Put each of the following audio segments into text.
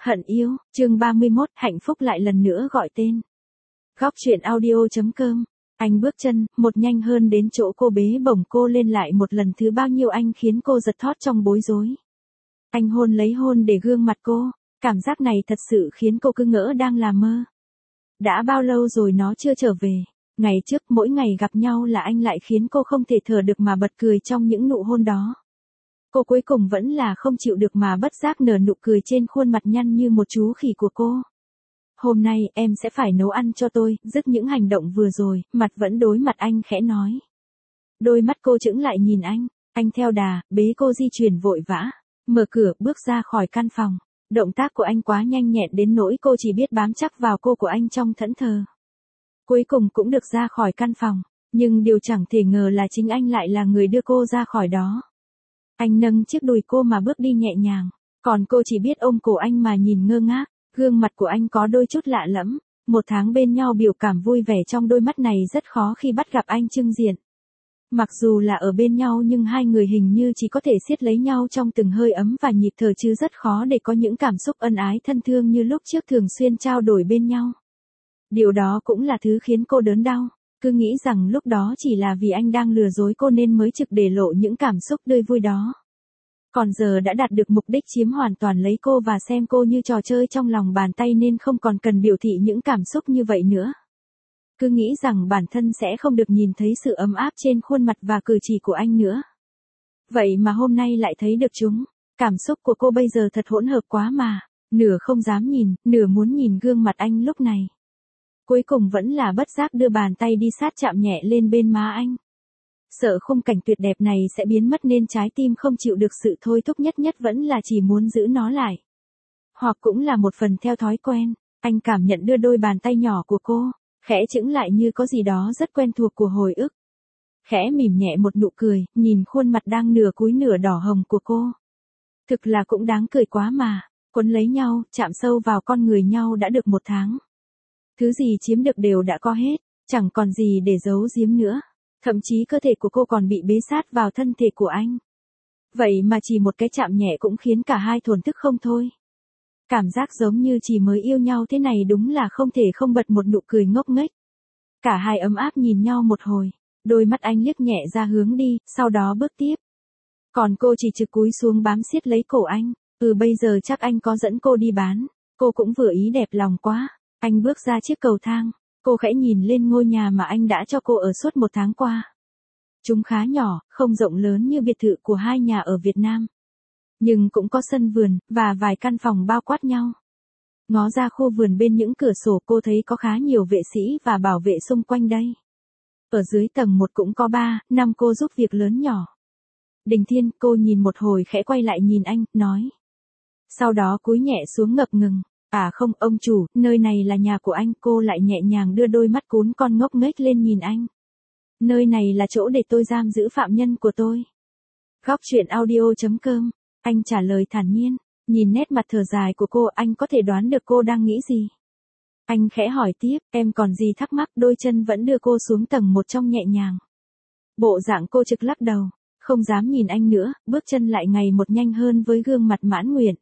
Hận yêu, chương 31, hạnh phúc lại lần nữa gọi tên. Góc truyện audio.com. Anh bước chân, một nhanh hơn đến chỗ cô bế bổng cô lên lại một lần thứ bao nhiêu anh khiến cô giật thót trong bối rối. Anh hôn lấy hôn để gương mặt cô, cảm giác này thật sự khiến cô cứ ngỡ đang là mơ. Đã bao lâu rồi nó chưa trở về, ngày trước mỗi ngày gặp nhau là anh lại khiến cô không thể thở được mà bật cười trong những nụ hôn đó. Cô cuối cùng vẫn là không chịu được mà bất giác nở nụ cười trên khuôn mặt nhăn như một chú khỉ của cô. Hôm nay em sẽ phải nấu ăn cho tôi, dứt những hành động vừa rồi, mặt vẫn đối mặt anh khẽ nói. Đôi mắt cô chững lại nhìn anh theo đà, bế cô di chuyển vội vã, mở cửa bước ra khỏi căn phòng. Động tác của anh quá nhanh nhẹn đến nỗi cô chỉ biết bám chắc vào cô của anh trong thẫn thờ. Cuối cùng cũng được ra khỏi căn phòng, nhưng điều chẳng thể ngờ là chính anh lại là người đưa cô ra khỏi đó. Anh nâng chiếc đùi cô mà bước đi nhẹ nhàng, còn cô chỉ biết ôm cổ anh mà nhìn ngơ ngác. Gương mặt của anh có đôi chút lạ lẫm, một tháng bên nhau biểu cảm vui vẻ trong đôi mắt này rất khó khi bắt gặp anh chưng diện. Mặc dù là ở bên nhau nhưng hai người hình như chỉ có thể siết lấy nhau trong từng hơi ấm và nhịp thở chứ rất khó để có những cảm xúc ân ái thân thương như lúc trước thường xuyên trao đổi bên nhau. Điều đó cũng là thứ khiến cô đớn đau, cứ nghĩ rằng lúc đó chỉ là vì anh đang lừa dối cô nên mới trực để lộ những cảm xúc tươi vui đó. Còn giờ đã đạt được mục đích chiếm hoàn toàn lấy cô và xem cô như trò chơi trong lòng bàn tay nên không còn cần biểu thị những cảm xúc như vậy nữa. Cứ nghĩ rằng bản thân sẽ không được nhìn thấy sự ấm áp trên khuôn mặt và cử chỉ của anh nữa. Vậy mà hôm nay lại thấy được chúng. Cảm xúc của cô bây giờ thật hỗn hợp quá mà, nửa không dám nhìn, nửa muốn nhìn gương mặt anh lúc này. Cuối cùng vẫn là bất giác đưa bàn tay đi sát chạm nhẹ lên bên má anh. Sợ khung cảnh tuyệt đẹp này sẽ biến mất nên trái tim không chịu được sự thôi thúc nhất vẫn là chỉ muốn giữ nó lại. Hoặc cũng là một phần theo thói quen, anh cảm nhận đưa đôi bàn tay nhỏ của cô, khẽ chững lại như có gì đó rất quen thuộc của hồi ức. Khẽ mỉm nhẹ một nụ cười, nhìn khuôn mặt đang nửa cúi nửa đỏ hồng của cô. Thực là cũng đáng cười quá mà, quấn lấy nhau, chạm sâu vào con người nhau đã được 1 tháng. Thứ gì chiếm được đều đã có hết, chẳng còn gì để giấu giếm nữa. Thậm chí cơ thể của cô còn bị bế sát vào thân thể của anh. Vậy mà chỉ một cái chạm nhẹ cũng khiến cả hai thổn thức không thôi. Cảm giác giống như chỉ mới yêu nhau thế này đúng là không thể không bật một nụ cười ngốc nghếch. Cả hai ấm áp nhìn nhau một hồi, đôi mắt anh liếc nhẹ ra hướng đi, sau đó bước tiếp. Còn cô chỉ trực cúi xuống bám siết lấy cổ anh, bây giờ chắc anh có dẫn cô đi bán, cô cũng vừa ý đẹp lòng quá. Anh bước ra chiếc cầu thang. Cô khẽ nhìn lên ngôi nhà mà anh đã cho cô ở suốt 1 tháng qua. Chúng khá nhỏ, không rộng lớn như biệt thự của hai nhà ở Việt Nam. Nhưng cũng có sân vườn, và vài căn phòng bao quát nhau. Ngó ra khu vườn bên những cửa sổ cô thấy có khá nhiều vệ sĩ và bảo vệ xung quanh đây. Ở dưới tầng 1 cũng có 3-5 cô giúp việc lớn nhỏ. Đình Thiên, cô nhìn một hồi khẽ quay lại nhìn anh, nói. Sau đó cúi nhẹ xuống ngập ngừng. À không, ông chủ, nơi này là nhà của anh. Cô lại nhẹ nhàng đưa đôi mắt cún con ngốc nghếch lên nhìn anh. Nơi này là chỗ để tôi giam giữ phạm nhân của tôi. Góc truyện audio.com. Anh trả lời thản nhiên. Nhìn nét mặt thở dài của cô, anh có thể đoán được cô đang nghĩ gì. Anh khẽ hỏi tiếp, em còn gì thắc mắc? Đôi chân vẫn đưa cô xuống tầng 1 trong nhẹ nhàng. Bộ dạng cô trực lắc đầu, không dám nhìn anh nữa, bước chân lại ngày một nhanh hơn với gương mặt mãn nguyện.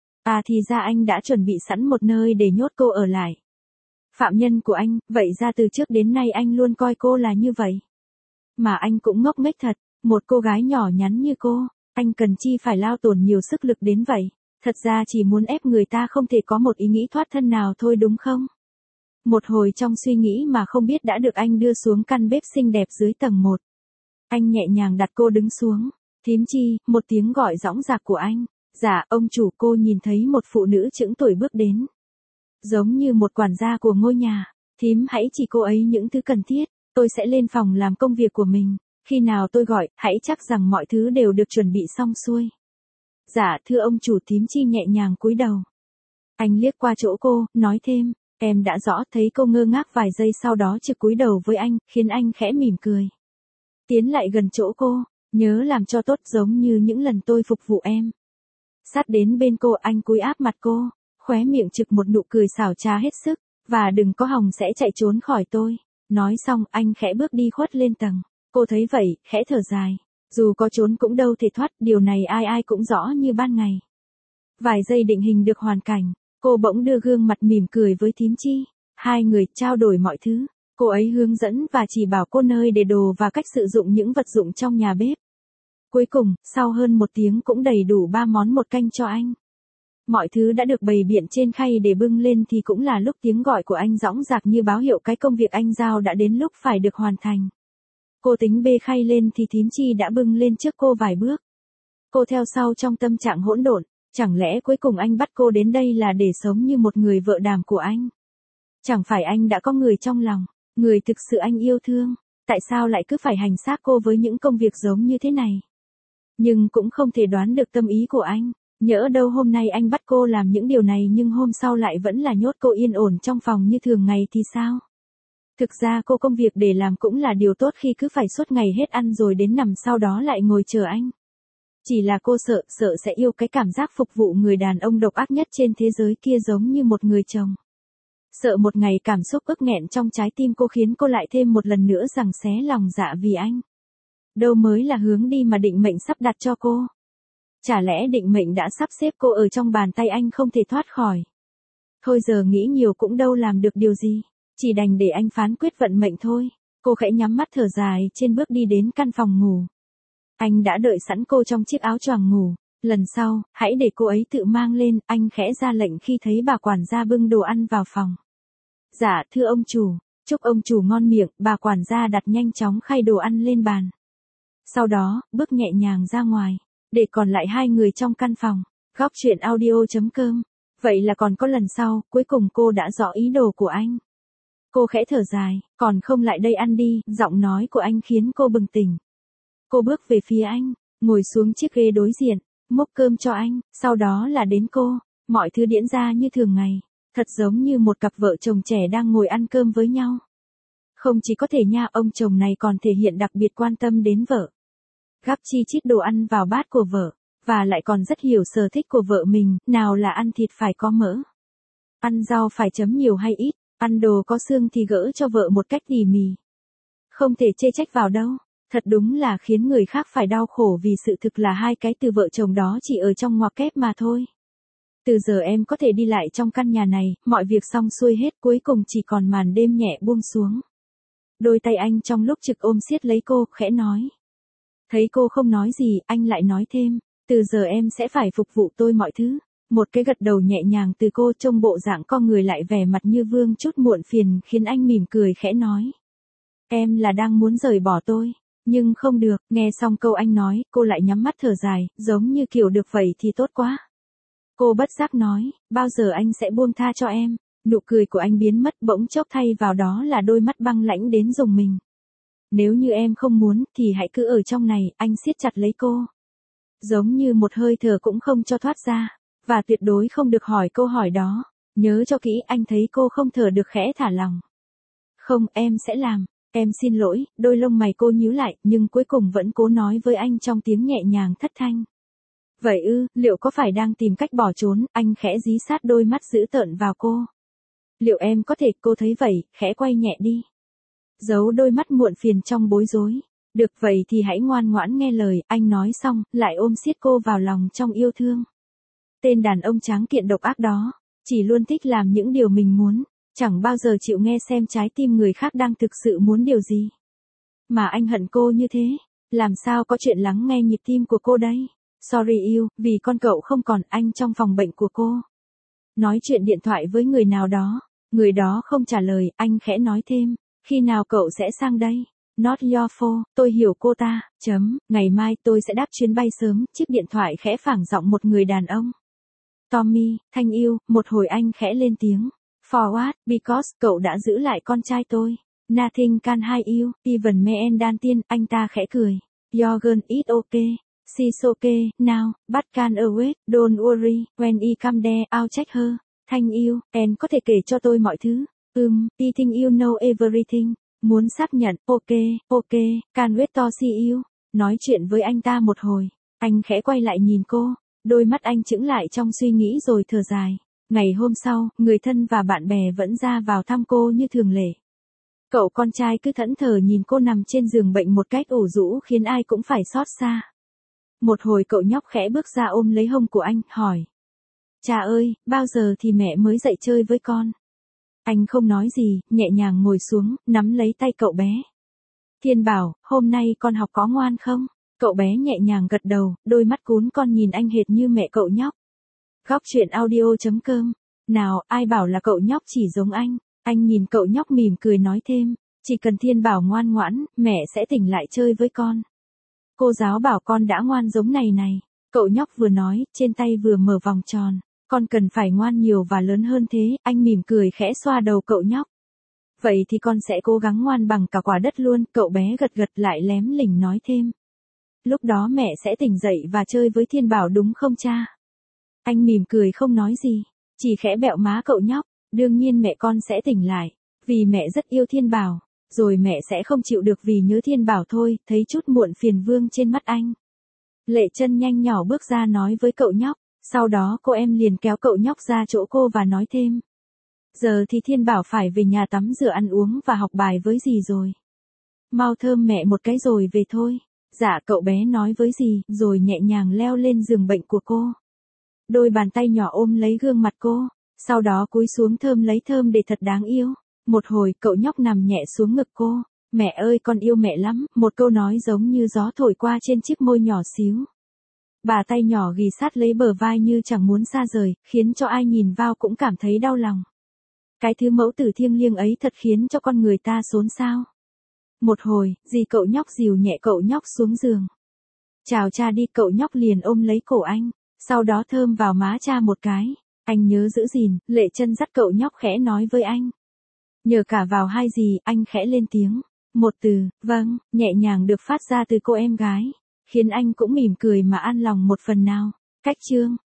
À thì ra anh đã chuẩn bị sẵn một nơi để nhốt cô ở lại. Phạm nhân của anh, vậy ra từ trước đến nay anh luôn coi cô là như vậy. Mà anh cũng ngốc nghếch thật, một cô gái nhỏ nhắn như cô, anh cần chi phải lao tổn nhiều sức lực đến vậy. Thật ra chỉ muốn ép người ta không thể có một ý nghĩ thoát thân nào thôi đúng không? Một hồi trong suy nghĩ mà không biết đã được anh đưa xuống căn bếp xinh đẹp dưới tầng 1. Anh nhẹ nhàng đặt cô đứng xuống. Thím Chi, một tiếng gọi dõng dạc của anh. Dạ, ông chủ. Cô nhìn thấy một phụ nữ chững tuổi bước đến. Giống như một quản gia của ngôi nhà. Thím hãy chỉ cô ấy những thứ cần thiết, tôi sẽ lên phòng làm công việc của mình. Khi nào tôi gọi, hãy chắc rằng mọi thứ đều được chuẩn bị xong xuôi. Dạ, thưa ông chủ. Thím Chi nhẹ nhàng cúi đầu. Anh liếc qua chỗ cô, nói thêm, em đã rõ. Thấy cô ngơ ngác vài giây sau đó trực cúi đầu với anh, khiến anh khẽ mỉm cười. Tiến lại gần chỗ cô, nhớ làm cho tốt giống như những lần tôi phục vụ em. Sát đến bên cô, anh cúi áp mặt cô, khóe miệng trực một nụ cười xảo trá hết sức, và đừng có hòng sẽ chạy trốn khỏi tôi. Nói xong, anh khẽ bước đi khuất lên tầng. Cô thấy vậy, khẽ thở dài. Dù có trốn cũng đâu thể thoát, điều này ai ai cũng rõ như ban ngày. Vài giây định hình được hoàn cảnh, Cô bỗng đưa gương mặt mỉm cười với thím Chi. Hai người trao đổi mọi thứ. Cô ấy hướng dẫn và chỉ bảo cô nơi để đồ và cách sử dụng những vật dụng trong nhà bếp. Cuối cùng, sau hơn 1 tiếng cũng đầy đủ 3 món một canh cho anh. Mọi thứ đã được bày biện trên khay để bưng lên thì cũng là lúc tiếng gọi của anh dõng dạc như báo hiệu cái công việc anh giao đã đến lúc phải được hoàn thành. Cô tính bê khay lên thì thím Chi đã bưng lên trước cô vài bước. Cô theo sau trong tâm trạng hỗn độn, chẳng lẽ cuối cùng anh bắt cô đến đây là để sống như một người vợ đàm của anh? Chẳng phải anh đã có người trong lòng, người thực sự anh yêu thương, tại sao lại cứ phải hành xác cô với những công việc giống như thế này? Nhưng cũng không thể đoán được tâm ý của anh, nhỡ đâu hôm nay anh bắt cô làm những điều này nhưng hôm sau lại vẫn là nhốt cô yên ổn trong phòng như thường ngày thì sao? Thực ra cô công việc để làm cũng là điều tốt khi cứ phải suốt ngày hết ăn rồi đến nằm sau đó lại ngồi chờ anh. Chỉ là cô sợ sẽ yêu cái cảm giác phục vụ người đàn ông độc ác nhất trên thế giới kia giống như một người chồng. Sợ một ngày cảm xúc ức nghẹn trong trái tim cô khiến cô lại thêm một lần nữa giằng xé lòng dạ vì anh. Đâu mới là hướng đi mà định mệnh sắp đặt cho cô. Chả lẽ định mệnh đã sắp xếp cô ở trong bàn tay anh không thể thoát khỏi. Thôi giờ nghĩ nhiều cũng đâu làm được điều gì, chỉ đành để anh phán quyết vận mệnh thôi. Cô khẽ nhắm mắt thở dài trên bước đi đến căn phòng ngủ. Anh đã đợi sẵn cô trong chiếc áo choàng ngủ. Lần sau, hãy để cô ấy tự mang lên, anh khẽ ra lệnh khi thấy bà quản gia bưng đồ ăn vào phòng. Dạ, thưa ông chủ, chúc ông chủ ngon miệng, bà quản gia đặt nhanh chóng khay đồ ăn lên bàn. Sau đó, bước nhẹ nhàng ra ngoài, để còn lại hai người trong căn phòng. Góc truyện audio.com. Vậy là còn có lần sau, cuối cùng cô đã rõ ý đồ của anh. Cô khẽ thở dài, còn không lại đây ăn đi, giọng nói của anh khiến cô bừng tỉnh. Cô bước về phía anh, ngồi xuống chiếc ghế đối diện, múc cơm cho anh, sau đó là đến cô. Mọi thứ diễn ra như thường ngày, thật giống như một cặp vợ chồng trẻ đang ngồi ăn cơm với nhau. Không chỉ có thể nha, ông chồng này còn thể hiện đặc biệt quan tâm đến vợ. Gắp chi chít đồ ăn vào bát của vợ, và lại còn rất hiểu sở thích của vợ mình, nào là ăn thịt phải có mỡ, ăn rau phải chấm nhiều hay ít, ăn đồ có xương thì gỡ cho vợ một cách tỉ mỉ. Không thể chê trách vào đâu, thật đúng là khiến người khác phải đau khổ vì sự thực là hai cái từ vợ chồng đó chỉ ở trong ngoặc kép mà thôi. Từ giờ em có thể đi lại trong căn nhà này, mọi việc xong xuôi hết, cuối cùng chỉ còn màn đêm nhẹ buông xuống. Đôi tay anh trong lúc trực ôm siết lấy cô, khẽ nói. Thấy cô không nói gì, anh lại nói thêm, từ giờ em sẽ phải phục vụ tôi mọi thứ. Một cái gật đầu nhẹ nhàng từ cô, trông bộ dạng con người lại vẻ mặt như vương chút muộn phiền, khiến anh mỉm cười khẽ nói. Em là đang muốn rời bỏ tôi, nhưng không được. Nghe xong câu anh nói, cô lại nhắm mắt thở dài, giống như kiểu được vậy thì tốt quá. Cô bất giác nói, bao giờ anh sẽ buông tha cho em? Nụ cười của anh biến mất bỗng chốc, thay vào đó là đôi mắt băng lãnh đến rùng mình. Nếu như em không muốn, thì hãy cứ ở trong này, anh siết chặt lấy cô. Giống như một hơi thở cũng không cho thoát ra, và tuyệt đối không được hỏi câu hỏi đó. Nhớ cho kỹ, anh thấy cô không thở được khẽ thả lòng. Không, em sẽ làm, em xin lỗi, đôi lông mày cô nhíu lại, nhưng cuối cùng vẫn cố nói với anh trong tiếng nhẹ nhàng thất thanh. Vậy ư, liệu có phải đang tìm cách bỏ trốn? Anh khẽ dí sát đôi mắt dữ tợn vào cô. Liệu em có thể? Cô thấy vậy, khẽ quay nhẹ đi. Giấu đôi mắt muộn phiền trong bối rối. Được vậy thì hãy ngoan ngoãn nghe lời, anh nói xong, lại ôm siết cô vào lòng trong yêu thương. Tên đàn ông tráng kiện độc ác đó, chỉ luôn thích làm những điều mình muốn, chẳng bao giờ chịu nghe xem trái tim người khác đang thực sự muốn điều gì. Mà anh hận cô như thế, làm sao có chuyện lắng nghe nhịp tim của cô đây? Sorry yêu, vì con cậu không còn, anh trong phòng bệnh của cô. Nói chuyện điện thoại với người nào đó, người đó không trả lời, anh khẽ nói thêm, khi nào cậu sẽ sang đây? Not your fault, tôi hiểu cô ta, ngày mai tôi sẽ đáp chuyến bay sớm, chiếc điện thoại khẽ phảng giọng một người đàn ông. Tommy, thanh yêu, một hồi anh khẽ lên tiếng. For what? Because, cậu đã giữ lại con trai tôi. Nothing can hide you, even me and Dan Tiên, anh ta khẽ cười. Your girl is okay. She's okay, now, but can await, don't worry, when he come there, I'll check her. Thanh yêu, em có thể kể cho tôi mọi thứ. I think you know everything. Muốn xác nhận, ok, can wait to see you. Nói chuyện với anh ta một hồi, anh khẽ quay lại nhìn cô, đôi mắt anh chững lại trong suy nghĩ rồi thở dài. Ngày hôm sau, người thân và bạn bè vẫn ra vào thăm cô như thường lệ. Cậu con trai cứ thẫn thờ nhìn cô nằm trên giường bệnh một cách ủ rũ khiến ai cũng phải xót xa. Một hồi cậu nhóc khẽ bước ra ôm lấy hông của anh, hỏi. Cha ơi, bao giờ thì mẹ mới dậy chơi với con? Anh không nói gì, nhẹ nhàng ngồi xuống, nắm lấy tay cậu bé. Thiên Bảo, hôm nay con học có ngoan không? Cậu bé nhẹ nhàng gật đầu, đôi mắt cún con nhìn anh hệt như mẹ cậu nhóc. Góc chuyện audio.com. Nào, ai bảo là cậu nhóc chỉ giống anh? Anh nhìn cậu nhóc mỉm cười nói thêm, chỉ cần Thiên Bảo ngoan ngoãn, mẹ sẽ tỉnh lại chơi với con. Cô giáo bảo con đã ngoan giống này này. Cậu nhóc vừa nói, trên tay vừa mở vòng tròn. Con cần phải ngoan nhiều và lớn hơn thế, anh mỉm cười khẽ xoa đầu cậu nhóc. Vậy thì con sẽ cố gắng ngoan bằng cả quả đất luôn, cậu bé gật gật lại lém lỉnh nói thêm. Lúc đó mẹ sẽ tỉnh dậy và chơi với Thiên Bảo đúng không cha? Anh mỉm cười không nói gì, chỉ khẽ bẹo má cậu nhóc, đương nhiên mẹ con sẽ tỉnh lại, vì mẹ rất yêu Thiên Bảo, rồi mẹ sẽ không chịu được vì nhớ Thiên Bảo thôi, thấy chút muộn phiền vương trên mắt anh. Lệ Chân nhanh nhỏ bước ra nói với cậu nhóc, sau đó cô em liền kéo cậu nhóc ra chỗ cô và nói thêm. Giờ thì Thiên Bảo phải về nhà tắm rửa ăn uống và học bài với dì rồi. Mau thơm mẹ một cái rồi về thôi. Dạ cậu bé nói với dì, rồi nhẹ nhàng leo lên giường bệnh của cô. Đôi bàn tay nhỏ ôm lấy gương mặt cô, sau đó cúi xuống thơm lấy thơm để thật đáng yêu. Một hồi cậu nhóc nằm nhẹ xuống ngực cô. Mẹ ơi con yêu mẹ lắm, một câu nói giống như gió thổi qua trên chiếc môi nhỏ xíu. Bà tay nhỏ ghì sát lấy bờ vai như chẳng muốn xa rời, khiến cho ai nhìn vào cũng cảm thấy đau lòng. Cái thứ mẫu tử thiêng liêng ấy thật khiến cho con người ta xốn xao. Một hồi, dì cậu nhóc dìu nhẹ cậu nhóc xuống giường. Chào cha đi, cậu nhóc liền ôm lấy cổ anh, sau đó thơm vào má cha một cái. Anh nhớ giữ gìn, Lệ Chân dắt cậu nhóc khẽ nói với anh. Nhờ cả vào hai dì, anh khẽ lên tiếng. Một từ, vâng, nhẹ nhàng được phát ra từ cô em gái, khiến anh cũng mỉm cười mà an lòng một phần nào. Cách chương